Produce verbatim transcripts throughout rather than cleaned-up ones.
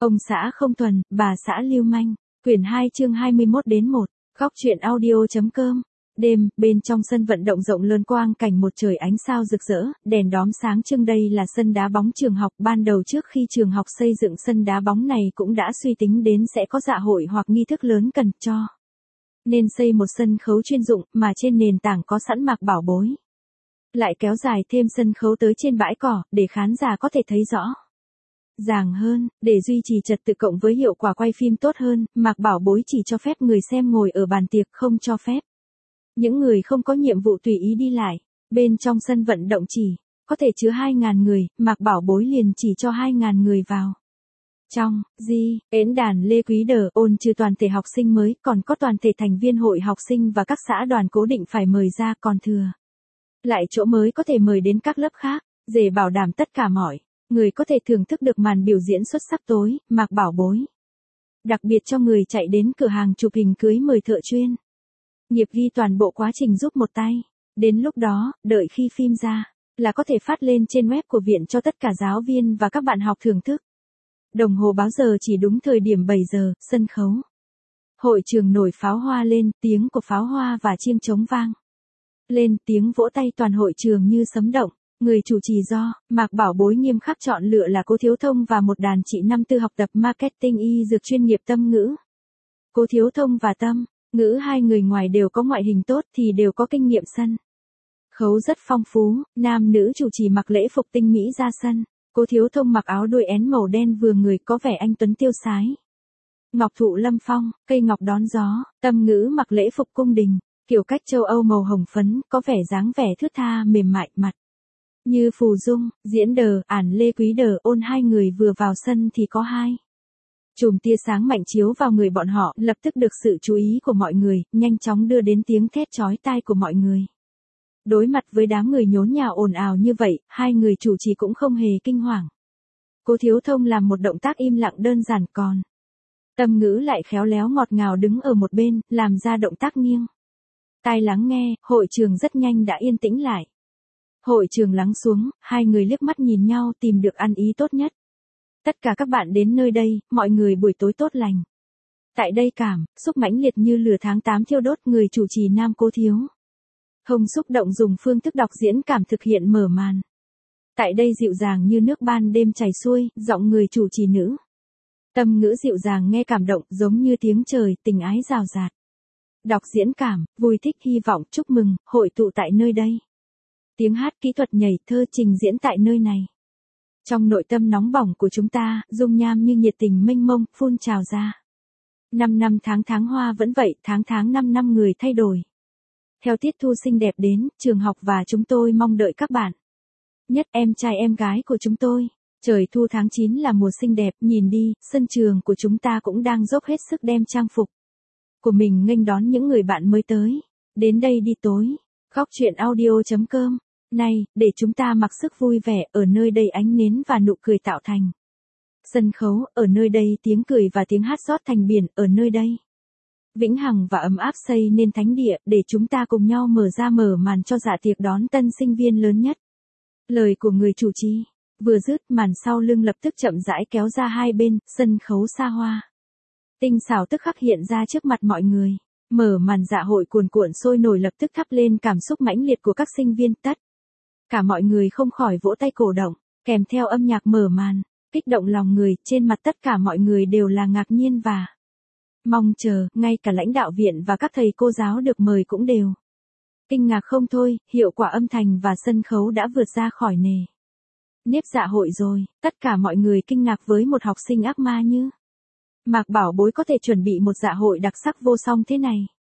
Ông xã không thuần, bà xã lưu manh. Quyển hai chương hai mươi mốt đến một. Góc truyện audio.com. Đêm, bên trong sân vận động rộng lớn quang cảnh một trời ánh sao rực rỡ, đèn đóm sáng trưng. Đây là sân đá bóng trường học. Ban đầu trước khi trường học xây dựng sân đá bóng này cũng đã suy tính đến sẽ có dạ hội hoặc nghi thức lớn cần cho nên xây một sân khấu chuyên dụng mà trên nền tảng có sẵn Mạc Bảo Bối. Lại kéo dài thêm sân khấu tới trên bãi cỏ, để khán giả có thể thấy rõ ràng hơn, để duy trì trật tự cộng với hiệu quả quay phim tốt hơn, Mạc Bảo Bối chỉ cho phép người xem ngồi ở bàn tiệc, không cho phép những người không có nhiệm vụ tùy ý đi lại. Bên trong sân vận động chỉ có thể chứa hai ngàn người, Mạc Bảo Bối liền chỉ cho hai ngàn người vào. Trong di diễn đàn Lê Quý Đờ ôn trừ toàn thể học sinh mới, còn có toàn thể thành viên hội học sinh và các xã đoàn cố định phải mời ra, còn thừa lại chỗ mới có thể mời đến các lớp khác, để bảo đảm tất cả mọi người có thể thưởng thức được màn biểu diễn xuất sắc tối. Mạc Bảo Bối đặc biệt cho người chạy đến cửa hàng chụp hình cưới mời thợ chuyên nghiệp ghi toàn bộ quá trình giúp một tay. Đến lúc đó, đợi khi phim ra là có thể phát lên trên web của viện cho tất cả giáo viên và các bạn học thưởng thức. Đồng hồ báo giờ chỉ đúng thời điểm bảy giờ, sân khấu hội trường nổi pháo hoa lên, tiếng của pháo hoa và chiêng trống vang lên, tiếng vỗ tay toàn hội trường như sấm động. Người chủ trì do Mạc Bảo Bối nghiêm khắc chọn lựa là Cố Thiếu Thông và một đàn chị năm tư học tập marketing y dược chuyên nghiệp Tâm Ngữ. Cố Thiếu Thông và Tâm Ngữ hai người ngoài đều có ngoại hình tốt thì đều có kinh nghiệm sân khấu rất phong phú. Nam nữ chủ trì mặc lễ phục tinh mỹ ra sân. Cố Thiếu Thông mặc áo đuôi én màu đen vừa người, có vẻ anh tuấn tiêu sái. Ngọc thụ lâm phong, cây ngọc đón gió. Tâm Ngữ mặc lễ phục cung đình, kiểu cách châu Âu màu hồng phấn, có vẻ dáng vẻ thướt tha mềm mại, mặt như phù dung. Diễn đờ ản Lê Quý Đờ ôn hai người vừa vào sân thì có hai chùm tia sáng mạnh chiếu vào người bọn họ, lập tức được sự chú ý của mọi người, nhanh chóng đưa đến tiếng thét chói tai của mọi người. Đối mặt với đám người nhốn nhào ồn ào như vậy, hai người chủ trì cũng không hề kinh hoàng. Cố Thiếu Thông làm một động tác im lặng đơn giản, còn Tâm Ngữ lại khéo léo ngọt ngào đứng ở một bên, làm ra động tác nghiêng tai lắng nghe. Hội trường rất nhanh đã yên tĩnh lại. Hội trường lắng xuống, hai người liếc mắt nhìn nhau tìm được ăn ý tốt nhất. Tất cả các bạn đến nơi đây, mọi người buổi tối tốt lành. Tại đây cảm xúc mãnh liệt như lửa tháng tám thiêu đốt. Người chủ trì nam Cố Thiếu Thông xúc động dùng phương thức đọc diễn cảm thực hiện mở màn. Tại đây dịu dàng như nước ban đêm chảy xuôi, giọng người chủ trì nữ Tâm Ngữ dịu dàng nghe cảm động, giống như tiếng trời, tình ái rào rạt. Đọc diễn cảm, vui thích, hy vọng, chúc mừng, hội tụ tại nơi đây. Tiếng hát, kỹ thuật nhảy, thơ trình diễn tại nơi này. Trong nội tâm nóng bỏng của chúng ta, dung nham như nhiệt tình mênh mông, phun trào ra. Năm năm tháng tháng hoa vẫn vậy, tháng tháng năm năm người thay đổi. Theo tiết thu xinh đẹp đến, trường học và chúng tôi mong đợi các bạn. Nhất em trai em gái của chúng tôi. Trời thu tháng chín là mùa xinh đẹp, nhìn đi, sân trường của chúng ta cũng đang dốc hết sức đem trang phục của mình nghênh đón những người bạn mới tới. Đến đây đi tối. Góc truyện audio.com. Này, để chúng ta mặc sức vui vẻ, ở nơi đây ánh nến và nụ cười tạo thành sân khấu, ở nơi đây tiếng cười và tiếng hát rót thành biển, ở nơi đây vĩnh hằng và ấm áp xây nên thánh địa, để chúng ta cùng nhau mở ra mở màn cho dạ tiệc đón tân sinh viên lớn nhất. Lời của người chủ trì vừa dứt, màn sau lưng lập tức chậm rãi kéo ra hai bên, sân khấu xa hoa tinh xảo tức khắc hiện ra trước mặt mọi người. Mở màn dạ hội cuồn cuộn sôi nổi lập tức thắp lên cảm xúc mãnh liệt của các sinh viên. Tất cả mọi người không khỏi vỗ tay cổ động, kèm theo âm nhạc mở màn, kích động lòng người. Trên mặt tất cả mọi người đều là ngạc nhiên và mong chờ, ngay cả lãnh đạo viện và các thầy cô giáo được mời cũng đều kinh ngạc không thôi. Hiệu quả âm thanh và sân khấu đã vượt ra khỏi nề nếp dạ hội rồi. Tất cả mọi người kinh ngạc với một học sinh ác ma như Mạc Bảo Bối có thể chuẩn bị một dạ hội đặc sắc vô song thế này.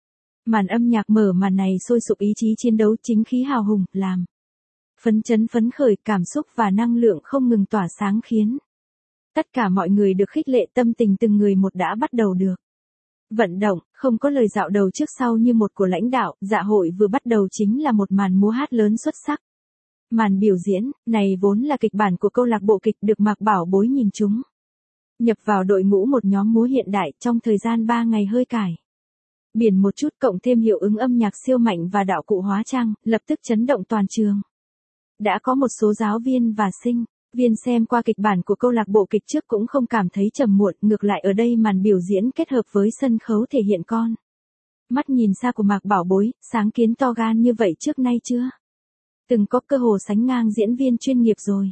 Màn âm nhạc mở màn này sôi sục ý chí chiến đấu, chính khí hào hùng, làm phấn chấn phấn khởi, cảm xúc và năng lượng không ngừng tỏa sáng, khiến tất cả mọi người được khích lệ, tâm tình từng người một đã bắt đầu được vận động. Không có lời dạo đầu trước sau như một của lãnh đạo, dạ hội vừa bắt đầu chính là một màn múa hát lớn xuất sắc. Màn biểu diễn này vốn là kịch bản của câu lạc bộ kịch được Mạc Bảo Bối nhìn chúng nhập vào đội ngũ một nhóm múa hiện đại trong thời gian ba ngày hơi cải biển một chút, cộng thêm hiệu ứng âm nhạc siêu mạnh và đạo cụ hóa trang, lập tức chấn động toàn trường. Đã có một số giáo viên và sinh Viên xem qua kịch bản của câu lạc bộ kịch trước cũng không cảm thấy trầm muộn, ngược lại ở đây màn biểu diễn kết hợp với sân khấu thể hiện con mắt nhìn xa của Mạc Bảo Bối, sáng kiến to gan như vậy trước nay chưa từng có, cơ hồ sánh ngang diễn viên chuyên nghiệp rồi.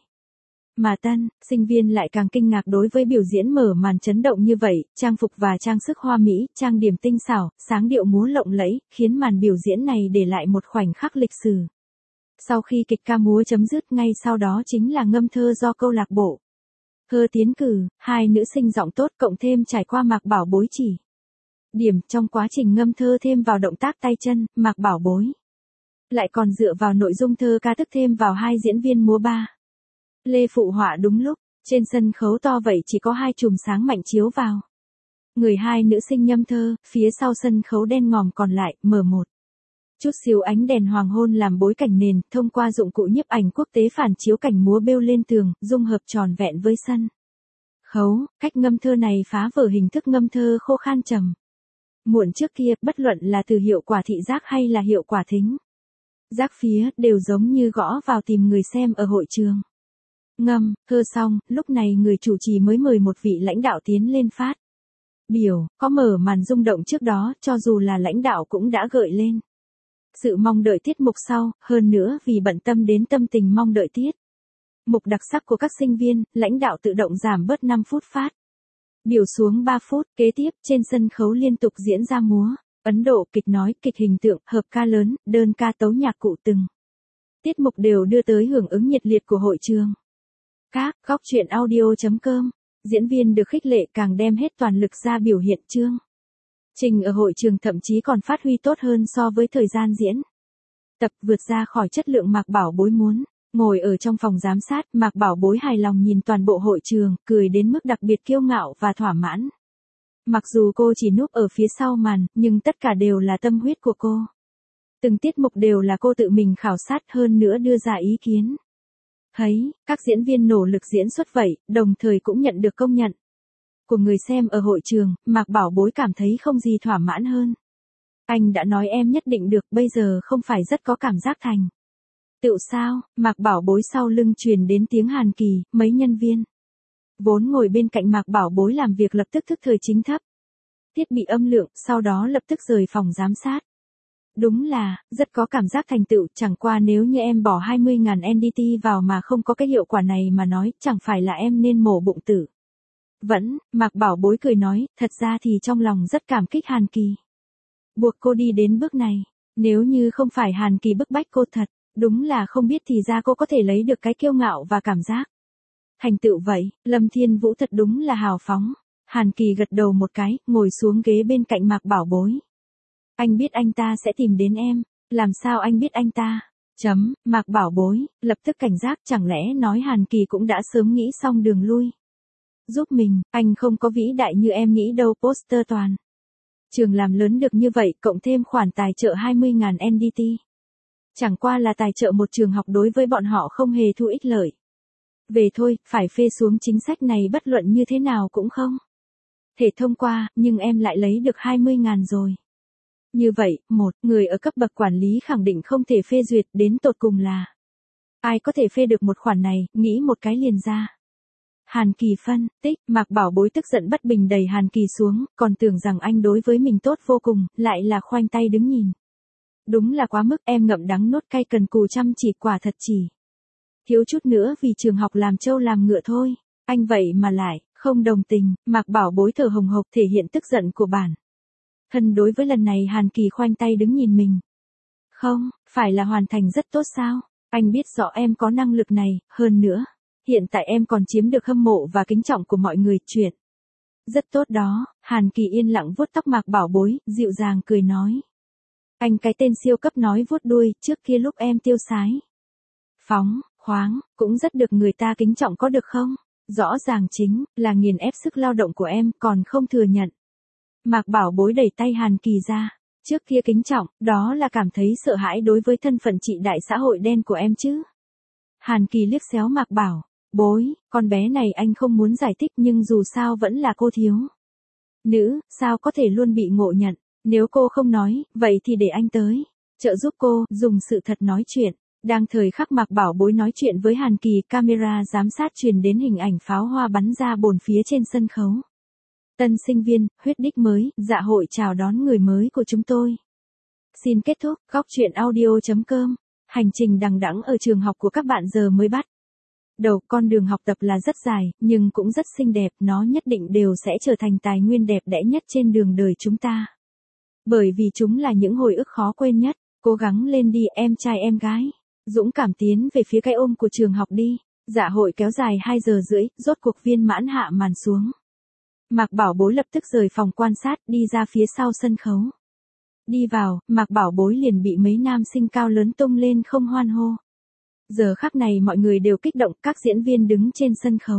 Mà tân sinh viên lại càng kinh ngạc đối với biểu diễn mở màn chấn động như vậy, trang phục và trang sức hoa mỹ, trang điểm tinh xảo, sáng điệu múa lộng lẫy, khiến màn biểu diễn này để lại một khoảnh khắc lịch sử. Sau khi kịch ca múa chấm dứt, ngay sau đó chính là ngâm thơ do câu lạc bộ thơ tiến cử, hai nữ sinh giọng tốt cộng thêm trải qua Mạc Bảo Bối chỉ điểm trong quá trình ngâm thơ thêm vào động tác tay chân, Mạc Bảo Bối lại còn dựa vào nội dung thơ ca thức thêm vào hai diễn viên múa ba lê phụ họa đúng lúc. Trên sân khấu to vậy chỉ có hai chùm sáng mạnh chiếu vào người hai nữ sinh ngâm thơ, phía sau sân khấu đen ngòm còn lại mờ một chút xíu ánh đèn hoàng hôn làm bối cảnh nền, thông qua dụng cụ nhiếp ảnh quốc tế phản chiếu cảnh múa bêu lên tường, dung hợp tròn vẹn với sân khấu. Cách ngâm thơ này phá vỡ hình thức ngâm thơ khô khan trầm muộn trước kia, bất luận là từ hiệu quả thị giác hay là hiệu quả thính giác phía, đều giống như gõ vào tìm người xem ở hội trường. Ngâm thơ xong, lúc này người chủ trì mới mời một vị lãnh đạo tiến lên phát biểu, có mở màn rung động trước đó, cho dù là lãnh đạo cũng đã gợi lên sự mong đợi tiết mục sau, hơn nữa vì bận tâm đến tâm tình mong đợi tiết mục đặc sắc của các sinh viên, lãnh đạo tự động giảm bớt năm phút phát biểu xuống ba phút. Kế tiếp, trên sân khấu liên tục diễn ra múa Ấn Độ, kịch nói, kịch hình tượng, hợp ca lớn, đơn ca tấu nhạc cụ, từng tiết mục đều đưa tới hưởng ứng nhiệt liệt của hội trường. Các góc truyện audio chấm com, diễn viên được khích lệ càng đem hết toàn lực ra biểu hiện chương trình ở hội trường, thậm chí còn phát huy tốt hơn so với thời gian diễn tập, vượt ra khỏi chất lượng. Mạc Bảo Bối muốn ngồi ở trong phòng giám sát, Mạc Bảo Bối hài lòng nhìn toàn bộ hội trường, cười đến mức đặc biệt kiêu ngạo và thỏa mãn. Mặc dù cô chỉ núp ở phía sau màn, nhưng tất cả đều là tâm huyết của cô. Từng tiết mục đều là cô tự mình khảo sát, hơn nữa đưa ra ý kiến. Thấy các diễn viên nỗ lực diễn xuất vậy, đồng thời cũng nhận được công nhận của người xem ở hội trường, Mạc Bảo Bối cảm thấy không gì thỏa mãn hơn. Anh đã nói em nhất định được, bây giờ không phải rất có cảm giác thành tựu sao? Mạc Bảo Bối sau lưng truyền đến tiếng Hàn Kỳ, mấy nhân viên vốn ngồi bên cạnh Mạc Bảo Bối làm việc lập tức thức thời chính thấp thiết bị âm lượng, sau đó lập tức rời phòng giám sát. Đúng là, rất có cảm giác thành tựu, chẳng qua nếu như em bỏ hai mươi nghìn en đê tê vào mà không có cái hiệu quả này mà nói, chẳng phải là em nên mổ bụng tử. Vẫn, Mạc Bảo Bối cười nói, thật ra thì trong lòng rất cảm kích Hàn Kỳ. Buộc cô đi đến bước này, nếu như không phải Hàn Kỳ bức bách cô thật, đúng là không biết thì ra cô có thể lấy được cái kiêu ngạo và cảm giác thành tựu vậy. Lâm Thiên Vũ thật đúng là hào phóng. Hàn Kỳ gật đầu một cái, ngồi xuống ghế bên cạnh Mạc Bảo Bối. Anh biết anh ta sẽ tìm đến em, làm sao anh biết anh ta? Chấm, Mạc Bảo Bối, lập tức cảnh giác, chẳng lẽ nói Hàn Kỳ cũng đã sớm nghĩ xong đường lui. Giúp mình, anh không có vĩ đại như em nghĩ đâu. Poster toàn trường làm lớn được như vậy, cộng thêm khoản tài trợ hai mươi nghìn en đê tê. Chẳng qua là tài trợ một trường học, đối với bọn họ không hề thu ích lợi. Về thôi, phải phê xuống chính sách này bất luận như thế nào cũng không thể thông qua, nhưng em lại lấy được hai mươi nghìn rồi. Như vậy, một người ở cấp bậc quản lý khẳng định không thể phê duyệt, đến tột cùng là ai có thể phê được một khoản này, nghĩ một cái liền ra. Hàn Kỳ phân tích, Mạc Bảo Bối tức giận bất bình đẩy Hàn Kỳ xuống, còn tưởng rằng anh đối với mình tốt vô cùng, lại là khoanh tay đứng nhìn. Đúng là quá mức, em ngậm đắng nuốt cay, cần cù chăm chỉ, quả thật chỉ thiếu chút nữa vì trường học làm trâu làm ngựa thôi. Anh vậy mà lại không đồng tình. Mạc Bảo Bối thở hồng hộc thể hiện tức giận của bản thân đối với lần này Hàn Kỳ khoanh tay đứng nhìn mình. Không, phải là hoàn thành rất tốt sao? Anh biết rõ em có năng lực này, hơn nữa, hiện tại em còn chiếm được hâm mộ và kính trọng của mọi người, chuyện rất tốt đó. Hàn Kỳ yên lặng vuốt tóc Mạc Bảo Bối, dịu dàng cười nói. Anh cái tên siêu cấp nói vuốt đuôi, trước kia lúc em tiêu sái, phóng, khoáng, cũng rất được người ta kính trọng có được không? Rõ ràng chính là nghiền ép sức lao động của em, còn không thừa nhận. Mạc Bảo Bối đẩy tay Hàn Kỳ ra. Trước kia kính trọng, đó là cảm thấy sợ hãi đối với thân phận trị đại xã hội đen của em chứ. Hàn Kỳ liếc xéo Mạc Bảo Bối, con bé này anh không muốn giải thích, nhưng dù sao vẫn là cô thiếu nữ, sao có thể luôn bị ngộ nhận. Nếu cô không nói, vậy thì để anh tới trợ giúp cô, dùng sự thật nói chuyện. Đang thời khắc Mạc Bảo Bối nói chuyện với Hàn Kỳ, camera giám sát truyền đến hình ảnh pháo hoa bắn ra bồn phía trên sân khấu. Tân sinh viên, huyết đích mới, dạ hội chào đón người mới của chúng tôi. Xin kết thúc, góc truyện audio chấm com. Hành trình đằng đẵng ở trường học của các bạn giờ mới bắt đầu. Con đường học tập là rất dài, nhưng cũng rất xinh đẹp, nó nhất định đều sẽ trở thành tài nguyên đẹp đẽ nhất trên đường đời chúng ta. Bởi vì chúng là những hồi ức khó quên nhất. Cố gắng lên đi em trai em gái. Dũng cảm tiến về phía cái ôm của trường học đi. Dạ hội kéo dài hai giờ rưỡi, rốt cuộc viên mãn hạ màn xuống. Mạc Bảo Bối lập tức rời phòng quan sát, đi ra phía sau sân khấu. Đi vào, Mạc Bảo Bối liền bị mấy nam sinh cao lớn tung lên không hoan hô. Giờ khắc này mọi người đều kích động, các diễn viên đứng trên sân khấu.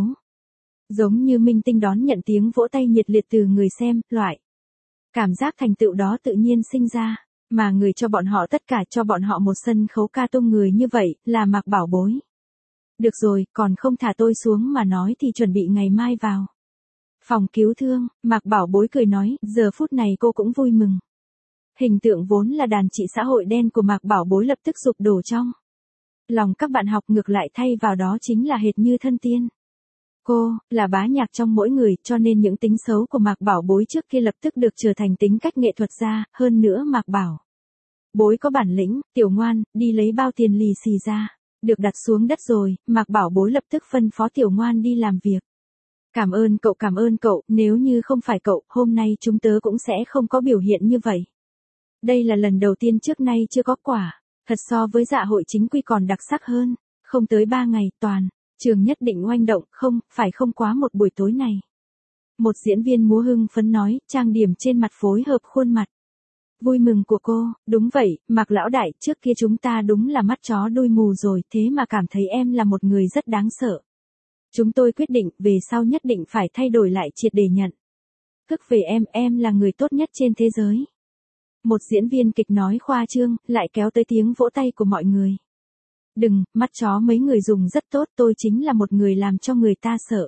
Giống như minh tinh đón nhận tiếng vỗ tay nhiệt liệt từ người xem, loại. Cảm giác thành tựu đó tự nhiên sinh ra, mà người cho bọn họ tất cả, cho bọn họ một sân khấu ca tung người như vậy, là Mạc Bảo Bối. Được rồi, còn không thả tôi xuống mà nói thì chuẩn bị ngày mai vào. Phòng cứu thương, Mạc Bảo Bối cười nói, giờ phút này cô cũng vui mừng. Hình tượng vốn là đàn chị xã hội đen của Mạc Bảo Bối lập tức sụp đổ trong lòng các bạn học, ngược lại thay vào đó chính là hệt như thân tiên. Cô, là bá nhạc trong mỗi người, cho nên những tính xấu của Mạc Bảo Bối trước kia lập tức được trở thành tính cách nghệ thuật ra, hơn nữa Mạc Bảo Bối có bản lĩnh, tiểu ngoan, đi lấy bao tiền lì xì ra. Được đặt xuống đất rồi, Mạc Bảo Bối lập tức phân phó tiểu ngoan đi làm việc. Cảm ơn cậu, cảm ơn cậu, nếu như không phải cậu, hôm nay chúng tớ cũng sẽ không có biểu hiện như vậy. Đây là lần đầu tiên, trước nay chưa có quả, thật so với dạ hội chính quy còn đặc sắc hơn. Không tới ba ngày, toàn trường nhất định oanh động, không, phải không quá một buổi tối này. Một diễn viên múa hưng phấn nói, trang điểm trên mặt phối hợp khuôn mặt vui mừng của cô. Đúng vậy, Mạc lão đại, trước kia chúng ta đúng là mắt chó đuôi mù rồi, thế mà cảm thấy em là một người rất đáng sợ. Chúng tôi quyết định, về sau nhất định phải thay đổi lại triệt để nhận thức về em, em là người tốt nhất trên thế giới. Một diễn viên kịch nói khoa trương, lại kéo tới tiếng vỗ tay của mọi người. Đừng, mắt chó mấy người dùng rất tốt, tôi chính là một người làm cho người ta sợ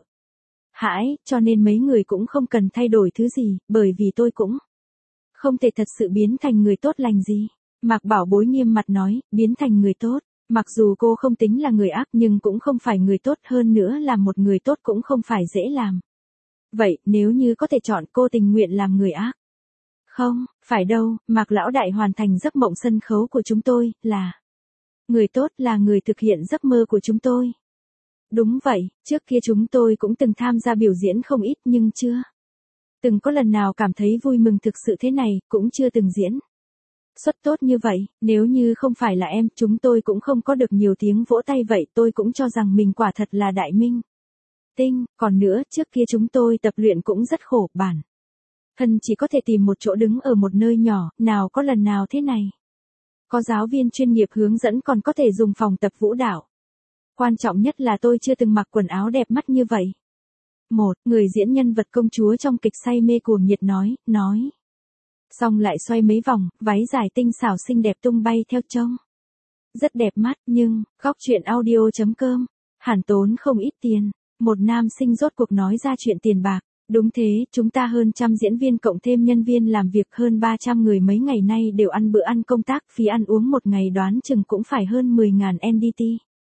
hãi, cho nên mấy người cũng không cần thay đổi thứ gì, bởi vì tôi cũng không thể thật sự biến thành người tốt lành gì. Mạc Bảo Bối nghiêm mặt nói, biến thành người tốt. Mặc dù cô không tính là người ác nhưng cũng không phải người tốt, hơn nữa làm một người tốt cũng không phải dễ làm. Vậy, nếu như có thể chọn, cô tình nguyện làm người ác? Không, phải đâu, Mạc lão đại hoàn thành giấc mộng sân khấu của chúng tôi, là người tốt, là người thực hiện giấc mơ của chúng tôi. Đúng vậy, trước kia chúng tôi cũng từng tham gia biểu diễn không ít nhưng chưa từng có lần nào cảm thấy vui mừng thực sự thế này, cũng chưa từng diễn xuất tốt như vậy. Nếu như không phải là em, chúng tôi cũng không có được nhiều tiếng vỗ tay vậy. Tôi cũng cho rằng mình quả thật là đại minh tinh. Còn nữa, trước kia chúng tôi tập luyện cũng rất khổ, bản thân chỉ có thể tìm một chỗ đứng ở một nơi nhỏ, nào có lần nào thế này. Có giáo viên chuyên nghiệp hướng dẫn, còn có thể dùng phòng tập vũ đạo. Quan trọng nhất là tôi chưa từng mặc quần áo đẹp mắt như vậy. Một, người diễn nhân vật công chúa trong kịch say mê cuồng nhiệt nói, nói. Xong lại xoay mấy vòng, váy dài tinh xảo xinh đẹp tung bay theo trông. Rất đẹp mắt, nhưng, góc truyện audio chấm com, hẳn tốn không ít tiền. Một nam sinh rốt cuộc nói ra chuyện tiền bạc. Đúng thế, chúng ta hơn trăm diễn viên cộng thêm nhân viên làm việc, hơn ba trăm người mấy ngày nay đều ăn bữa ăn công tác, phí ăn uống một ngày đoán chừng cũng phải hơn mười nghìn en đê tê.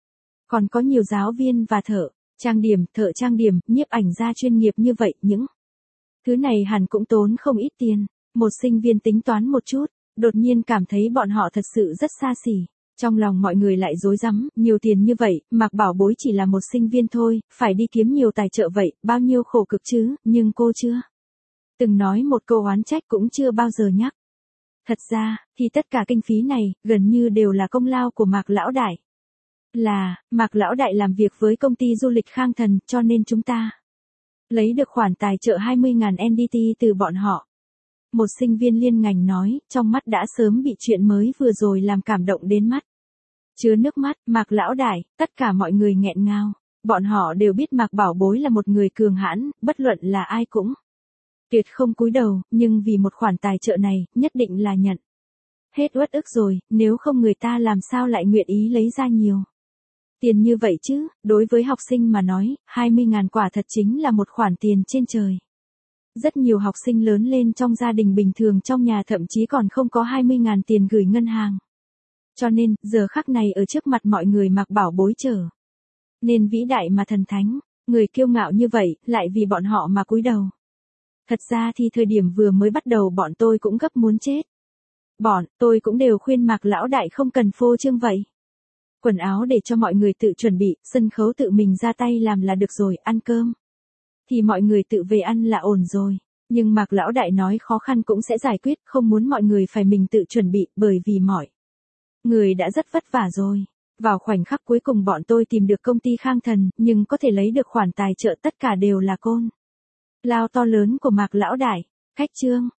Còn có nhiều giáo viên và thợ trang điểm, thợ trang điểm, nhiếp ảnh gia chuyên nghiệp như vậy, những thứ này hẳn cũng tốn không ít tiền. Một sinh viên tính toán một chút, đột nhiên cảm thấy bọn họ thật sự rất xa xỉ. Trong lòng mọi người lại rối rắm, nhiều tiền như vậy, Mạc Bảo Bối chỉ là một sinh viên thôi, phải đi kiếm nhiều tài trợ vậy, bao nhiêu khổ cực chứ, nhưng cô chưa từng nói một câu oán trách, cũng chưa bao giờ nhắc. Thật ra, thì tất cả kinh phí này, gần như đều là công lao của Mạc lão đại. Là, Mạc lão đại làm việc với công ty du lịch Khang Thần, cho nên chúng ta lấy được khoản tài trợ hai mươi nghìn en đê tê từ bọn họ. Một sinh viên liên ngành nói, trong mắt đã sớm bị chuyện mới vừa rồi làm cảm động đến mắt chứa nước mắt. Mạc lão đại, tất cả mọi người nghẹn ngào. Bọn họ đều biết Mạc Bảo Bối là một người cường hãn, bất luận là ai cũng tuyệt không cúi đầu, nhưng vì một khoản tài trợ này, nhất định là nhận hết uất ức rồi, nếu không người ta làm sao lại nguyện ý lấy ra nhiều tiền như vậy chứ. Đối với học sinh mà nói, hai mươi nghìn quả thật chính là một khoản tiền trên trời. Rất nhiều học sinh lớn lên trong gia đình bình thường, trong nhà thậm chí còn không có hai mươi nghìn tiền gửi ngân hàng. Cho nên, giờ khắc này ở trước mặt mọi người Mạc Bảo Bối trở nên vĩ đại mà thần thánh, người kiêu ngạo như vậy, lại vì bọn họ mà cúi đầu. Thật ra thì thời điểm vừa mới bắt đầu bọn tôi cũng gấp muốn chết. Bọn tôi cũng đều khuyên Mạc lão đại không cần phô trương vậy. Quần áo để cho mọi người tự chuẩn bị, sân khấu tự mình ra tay làm là được rồi, ăn cơm thì mọi người tự về ăn là ổn rồi. Nhưng Mạc lão đại nói khó khăn cũng sẽ giải quyết, không muốn mọi người phải mình tự chuẩn bị, bởi vì mọi người đã rất vất vả rồi. Vào khoảnh khắc cuối cùng bọn tôi tìm được công ty Khang Thần, nhưng có thể lấy được khoản tài trợ tất cả đều là côn lao to lớn của Mạc lão đại. Khách trương